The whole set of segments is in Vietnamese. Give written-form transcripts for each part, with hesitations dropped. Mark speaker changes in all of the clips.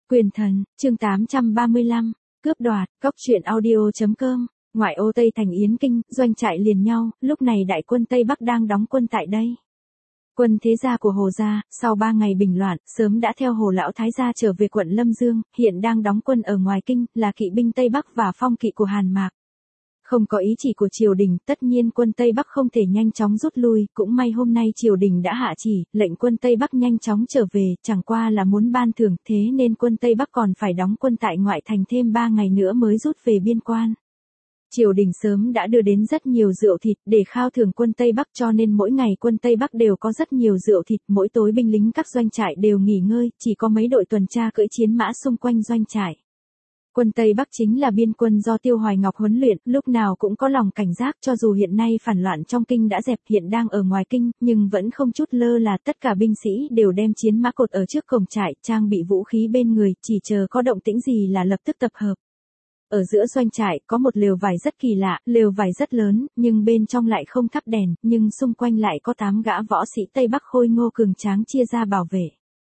Speaker 1: Quyền thần, chương 835, cướp đoạt, góc truyện audio.com, ngoại ô Tây Thành Yến Kinh, doanh trại liền nhau, lúc này đại quân Tây Bắc đang đóng quân tại đây. Quân thế gia của Hồ gia, sau 3 ngày bình loạn, sớm đã theo Hồ lão thái gia trở về quận Lâm Dương, hiện đang đóng quân ở ngoài kinh, là kỵ binh Tây Bắc và phong kỵ của Hàn Mạc. Không có ý chỉ của triều đình, tất nhiên quân Tây Bắc không thể nhanh chóng rút lui, cũng may hôm nay triều đình đã hạ chỉ, lệnh quân Tây Bắc nhanh chóng trở về, chẳng qua là muốn ban thưởng, thế nên quân Tây Bắc còn phải đóng quân tại ngoại thành thêm 3 ngày nữa mới rút về biên quan. Triều đình sớm đã đưa đến rất nhiều rượu thịt để khao thưởng quân Tây Bắc, cho nên mỗi ngày quân Tây Bắc đều có rất nhiều rượu thịt, mỗi tối binh lính các doanh trại đều nghỉ ngơi, chỉ có mấy đội tuần tra cưỡi chiến mã xung quanh doanh trại. Quân Tây Bắc chính là biên quân do Tiêu Hoài Ngọc huấn luyện, lúc nào cũng có lòng cảnh giác, cho dù hiện nay phản loạn trong kinh đã dẹp, hiện đang ở ngoài kinh, nhưng vẫn không chút lơ là, tất cả binh sĩ đều đem chiến mã cột ở trước cổng trại, trang bị vũ khí bên người, chỉ chờ có động tĩnh gì là lập tức tập hợp. Ở giữa doanh trại có một lều vải rất kỳ lạ, lều vải rất lớn, nhưng bên trong lại không thắp đèn, nhưng xung quanh lại có 8 gã võ sĩ Tây Bắc khôi ngô cường tráng chia ra bảo vệ.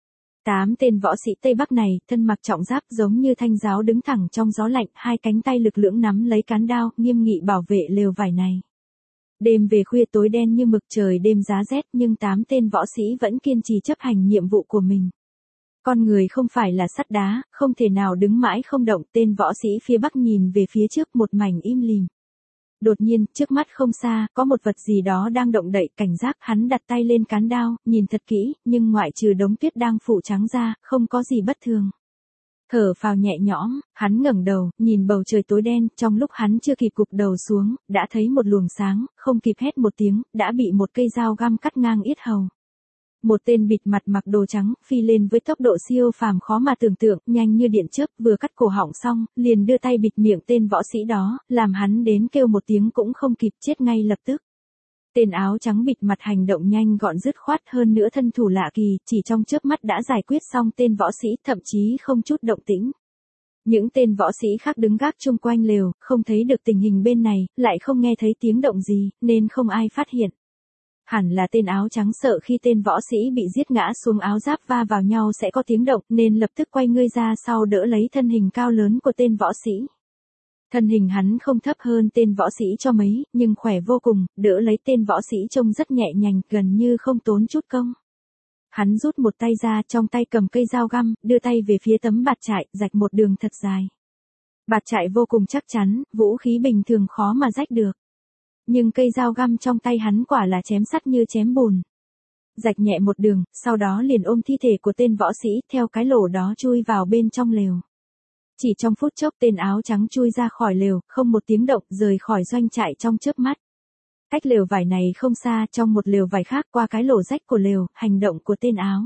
Speaker 1: 8 tên võ sĩ Tây Bắc này, thân mặc trọng giáp giống như thanh giáo đứng thẳng trong gió lạnh, hai cánh tay lực lưỡng nắm lấy cán đao, nghiêm nghị bảo vệ lều vải này. Đêm về khuya tối đen như mực, trời đêm giá rét, nhưng 8 tên võ sĩ vẫn kiên trì chấp hành nhiệm vụ của mình. Con người không phải là sắt đá, không thể nào đứng mãi không động, tên võ sĩ phía Bắc nhìn về phía trước một mảnh im lìm. Đột nhiên, trước mắt không xa, có một vật gì đó đang động đậy, cảnh giác, hắn đặt tay lên cán đao, nhìn thật kỹ, nhưng ngoại trừ đống tuyết đang phủ trắng ra, không có gì bất thường. Thở phào nhẹ nhõm, hắn ngẩng đầu, nhìn bầu trời tối đen, trong lúc hắn chưa kịp gục đầu xuống, đã thấy một luồng sáng, không kịp hét một tiếng, đã bị một cây dao găm cắt ngang yết hầu. Một tên bịt mặt mặc đồ trắng, phi lên với tốc độ siêu phàm khó mà tưởng tượng, nhanh như điện chớp, vừa cắt cổ họng xong, liền đưa tay bịt miệng tên võ sĩ đó, làm hắn đến kêu một tiếng cũng không kịp, chết ngay lập tức. Tên áo trắng bịt mặt hành động nhanh gọn dứt khoát, hơn nữa thân thủ lạ kỳ, chỉ trong chớp mắt đã giải quyết xong tên võ sĩ, thậm chí không chút động tĩnh. Những tên võ sĩ khác đứng gác chung quanh lều, không thấy được tình hình bên này, lại không nghe thấy tiếng động gì, nên không ai phát hiện. Hẳn là tên áo trắng sợ khi tên võ sĩ bị giết ngã xuống áo giáp va vào nhau sẽ có tiếng động, nên lập tức quay người ra sau đỡ lấy thân hình cao lớn của tên võ sĩ. Thân hình hắn không thấp hơn tên võ sĩ cho mấy, nhưng khỏe vô cùng, đỡ lấy tên võ sĩ trông rất nhẹ nhàng, gần như không tốn chút công. Hắn rút một tay ra, trong tay cầm cây dao găm, đưa tay về phía tấm bạt trại, rạch một đường thật dài. Bạt trại vô cùng chắc chắn, vũ khí bình thường khó mà rách được. Nhưng cây dao găm trong tay hắn quả là chém sắt như chém bùn. Rạch nhẹ một đường, sau đó liền ôm thi thể của tên võ sĩ theo cái lỗ đó chui vào bên trong lều. Chỉ trong phút chốc tên áo trắng chui ra khỏi lều, không một tiếng động, rời khỏi doanh trại trong chớp mắt. Cách lều vải này không xa, trong một lều vải khác, qua cái lỗ rách của lều, hành động của tên áo.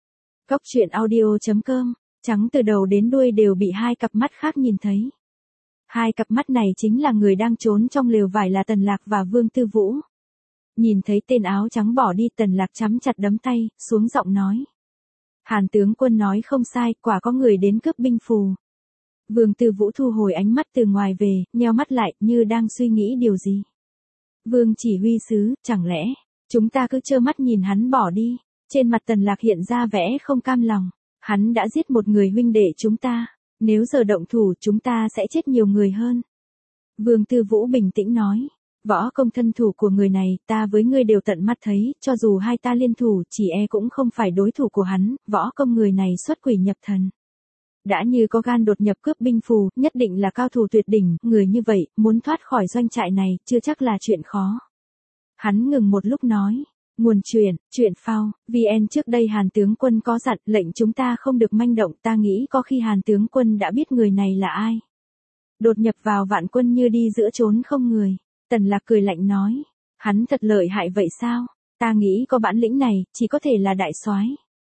Speaker 1: Góc truyện audio.com, trắng từ đầu đến đuôi đều bị hai cặp mắt khác nhìn thấy. Hai cặp mắt này chính là người đang trốn trong lều vải là Tần Lạc và Vương Tư Vũ. Nhìn thấy tên áo trắng bỏ đi, Tần Lạc chắm chặt đấm tay, xuống giọng nói. Hàn tướng quân nói không sai, quả có người đến cướp binh phù. Vương Tư Vũ thu hồi ánh mắt từ ngoài về, nheo mắt lại, như đang suy nghĩ điều gì. Vương chỉ huy sứ, chẳng lẽ, chúng ta cứ trơ mắt nhìn hắn bỏ đi. Trên mặt Tần Lạc hiện ra vẻ không cam lòng. Hắn đã giết một người huynh đệ chúng ta. Nếu giờ động thủ chúng ta sẽ chết nhiều người hơn. Vương Tư Vũ bình tĩnh nói. Võ công thân thủ của người này, ta với ngươi đều tận mắt thấy, cho dù hai ta liên thủ, chỉ e cũng không phải đối thủ của hắn, võ công người này xuất quỷ nhập thần. Đã như có gan đột nhập cướp binh phù, nhất định là cao thủ tuyệt đỉnh, người như vậy, muốn thoát khỏi doanh trại này, chưa chắc là chuyện khó. Hắn ngừng một lúc nói. Nguồn chuyện phao, VN trước đây Hàn tướng quân có dặn lệnh chúng ta không được manh động, ta nghĩ có khi Hàn tướng quân đã biết người này là ai. Đột nhập vào vạn quân như đi giữa chốn không người. Tần Lạc cười lạnh nói, hắn thật lợi hại vậy sao? Ta nghĩ có bản lĩnh này, chỉ có thể là đại soái.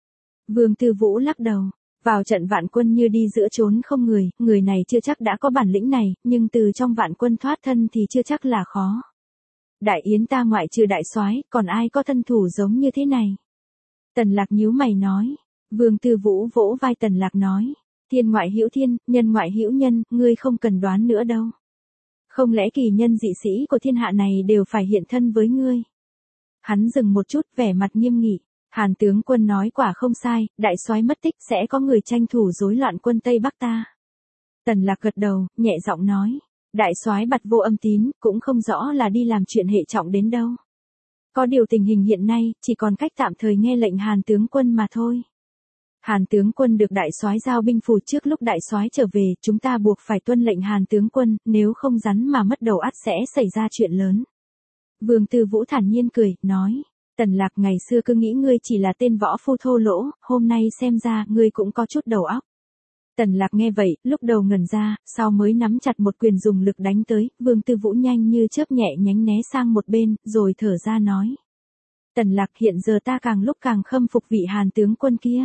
Speaker 1: Vương Tư Vũ lắc đầu, vào trận vạn quân như đi giữa chốn không người, người này chưa chắc đã có bản lĩnh này, nhưng từ trong vạn quân thoát thân thì chưa chắc là khó. Đại yến ta ngoại trừ đại soái, còn ai có thân thủ giống như thế này? Tần Lạc nhíu mày nói. Vương Tư Vũ vỗ vai Tần Lạc nói. Thiên ngoại hữu thiên, nhân ngoại hữu nhân, ngươi không cần đoán nữa đâu. Không lẽ kỳ nhân dị sĩ của thiên hạ này đều phải hiện thân với ngươi? Hắn dừng một chút, vẻ mặt nghiêm nghị. Hàn tướng quân nói quả không sai, đại soái mất tích sẽ có người tranh thủ rối loạn quân Tây Bắc ta. Tần Lạc gật đầu, nhẹ giọng nói. Đại soái Bạt Vô Âm Tín, cũng không rõ là đi làm chuyện hệ trọng đến đâu. Có điều tình hình hiện nay, chỉ còn cách tạm thời nghe lệnh Hàn tướng quân mà thôi. Hàn tướng quân được đại soái giao binh phù trước lúc đại soái trở về, chúng ta buộc phải tuân lệnh Hàn tướng quân, nếu không rắn mà mất đầu ắt sẽ xảy ra chuyện lớn. Vương Tư Vũ thản nhiên cười, nói. Tần Lạc ngày xưa cứ nghĩ ngươi chỉ là tên võ phu thô lỗ, hôm nay xem ra ngươi cũng có chút đầu óc. Tần Lạc nghe vậy, lúc đầu ngẩn ra, sau mới nắm chặt một quyền dùng lực đánh tới, Vương Tư Vũ nhanh như chớp nhẹ nhánh né sang một bên, rồi thở ra nói. Tần Lạc hiện giờ ta càng lúc càng khâm phục vị Hàn tướng quân kia.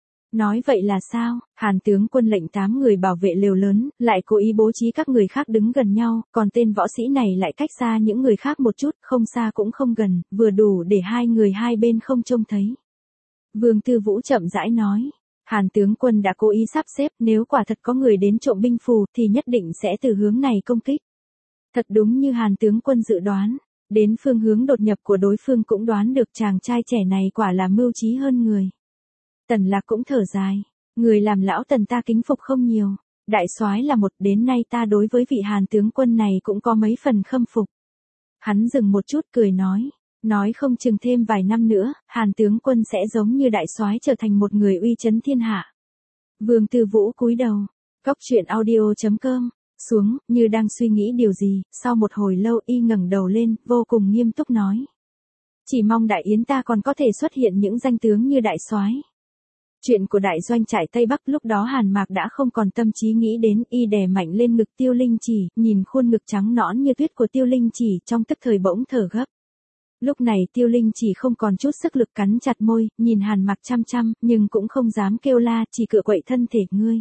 Speaker 1: Nói vậy là sao? Hàn tướng quân lệnh 8 người bảo vệ lều lớn, lại cố ý bố trí các người khác đứng gần nhau, còn tên võ sĩ này lại cách xa những người khác một chút, không xa cũng không gần, vừa đủ để hai người hai bên không trông thấy. Vương Tư Vũ chậm rãi nói. Hàn tướng quân đã cố ý sắp xếp, nếu quả thật có người đến trộm binh phù thì nhất định sẽ từ hướng này công kích. Thật đúng như Hàn tướng quân dự đoán, đến phương hướng đột nhập của đối phương cũng đoán được chàng trai trẻ này quả là mưu trí hơn người. Tần Lạc cũng thở dài, người làm lão Tần ta kính phục không nhiều, đại soái là một, đến nay ta đối với vị Hàn tướng quân này cũng có mấy phần khâm phục. Hắn dừng một chút cười nói không chừng thêm vài năm nữa, Hàn tướng quân sẽ giống như đại soái trở thành một người uy chấn thiên hạ. Vương Tư Vũ cúi đầu, Cóc Truyện Audio.com, xuống, như đang suy nghĩ điều gì, sau một hồi lâu y ngẩng đầu lên, vô cùng nghiêm túc nói. Chỉ mong đại yến ta còn có thể xuất hiện những danh tướng như đại soái. Chuyện của đại doanh trại Tây Bắc lúc đó Hàn Mạc đã không còn tâm trí nghĩ đến, y đè mạnh lên ngực Tiêu Linh Chỉ, nhìn khuôn ngực trắng nõn như tuyết của Tiêu Linh Chỉ trong tức thời bỗng thở gấp. Lúc này Tiêu Linh Chỉ không còn chút sức lực cắn chặt môi, nhìn Hàn Mạc chăm chăm, nhưng cũng không dám kêu la, chỉ cựa quậy thân thể ngươi.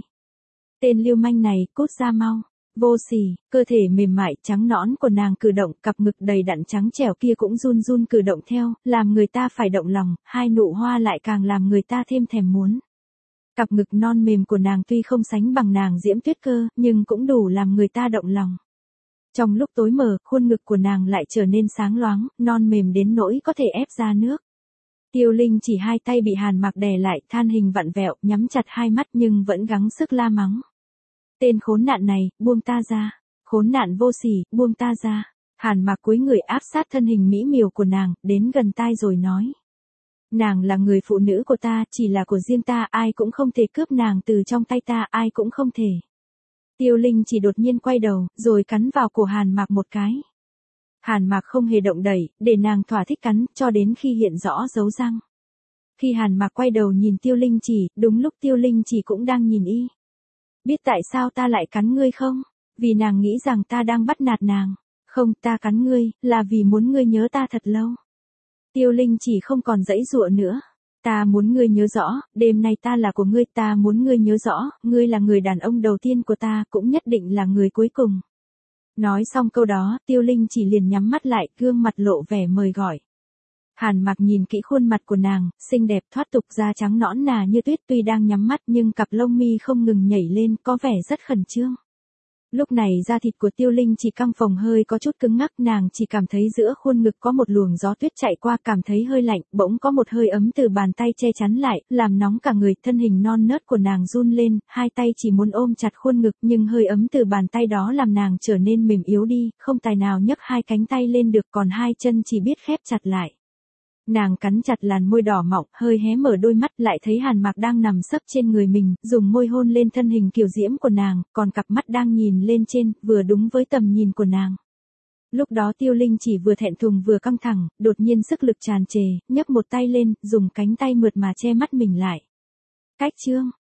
Speaker 1: Tên lưu manh này, cút ra mau. Vô sỉ, cơ thể mềm mại trắng nõn của nàng cử động, cặp ngực đầy đặn trắng trẻo kia cũng run run cử động theo, làm người ta phải động lòng, hai nụ hoa lại càng làm người ta thêm thèm muốn. Cặp ngực non mềm của nàng tuy không sánh bằng nàng Diễm Tuyết Cơ, nhưng cũng đủ làm người ta động lòng. Trong lúc tối mờ, khuôn ngực của nàng lại trở nên sáng loáng, non mềm đến nỗi có thể ép ra nước. Tiêu Linh chỉ hai tay bị Hàn Mạc đè lại, than hình vặn vẹo, nhắm chặt hai mắt nhưng vẫn gắng sức la mắng. Tên khốn nạn này, buông ta ra. Khốn nạn vô sỉ, buông ta ra. Hàn Mạc cúi người áp sát thân hình mỹ miều của nàng, đến gần tai rồi nói. Nàng là người phụ nữ của ta, chỉ là của riêng ta, ai cũng không thể cướp nàng từ trong tay ta, ai cũng không thể. Tiêu Linh chỉ đột nhiên quay đầu, rồi cắn vào cổ Hàn Mạc một cái. Hàn Mạc không hề động đẩy, để nàng thỏa thích cắn, cho đến khi hiện rõ dấu răng. Khi Hàn Mạc quay đầu nhìn Tiêu Linh chỉ, đúng lúc Tiêu Linh chỉ cũng đang nhìn y. Biết tại sao ta lại cắn ngươi không? Vì nàng nghĩ rằng ta đang bắt nạt nàng. Không, ta cắn ngươi, là vì muốn ngươi nhớ ta thật lâu. Tiêu Linh chỉ không còn giãy giụa nữa. Ta muốn ngươi nhớ rõ, đêm nay ta là của ngươi, ta muốn ngươi nhớ rõ, ngươi là người đàn ông đầu tiên của ta, cũng nhất định là người cuối cùng. Nói xong câu đó, Tiêu Linh chỉ liền nhắm mắt lại, gương mặt lộ vẻ mời gọi. Hàn Mạc nhìn kỹ khuôn mặt của nàng, xinh đẹp thoát tục, da trắng nõn nà như tuyết, tuy đang nhắm mắt nhưng cặp lông mi không ngừng nhảy lên, có vẻ rất khẩn trương. Lúc này da thịt của Tiêu Linh chỉ căng phồng hơi có chút cứng ngắc, nàng chỉ cảm thấy giữa khuôn ngực có một luồng gió tuyết chạy qua, cảm thấy hơi lạnh, bỗng có một hơi ấm từ bàn tay che chắn lại, làm nóng cả người, thân hình non nớt của nàng run lên, hai tay chỉ muốn ôm chặt khuôn ngực, nhưng hơi ấm từ bàn tay đó làm nàng trở nên mềm yếu đi, không tài nào nhấc hai cánh tay lên được, còn hai chân chỉ biết khép chặt lại. Nàng cắn chặt làn môi đỏ mọng, hơi hé mở đôi mắt, lại thấy Hàn Mạc đang nằm sấp trên người mình, dùng môi hôn lên thân hình kiều diễm của nàng, còn cặp mắt đang nhìn lên trên, vừa đúng với tầm nhìn của nàng. Lúc đó Tiêu Linh chỉ vừa thẹn thùng vừa căng thẳng, đột nhiên sức lực tràn trề, nhấc một tay lên, dùng cánh tay mượt mà che mắt mình lại. Cách chương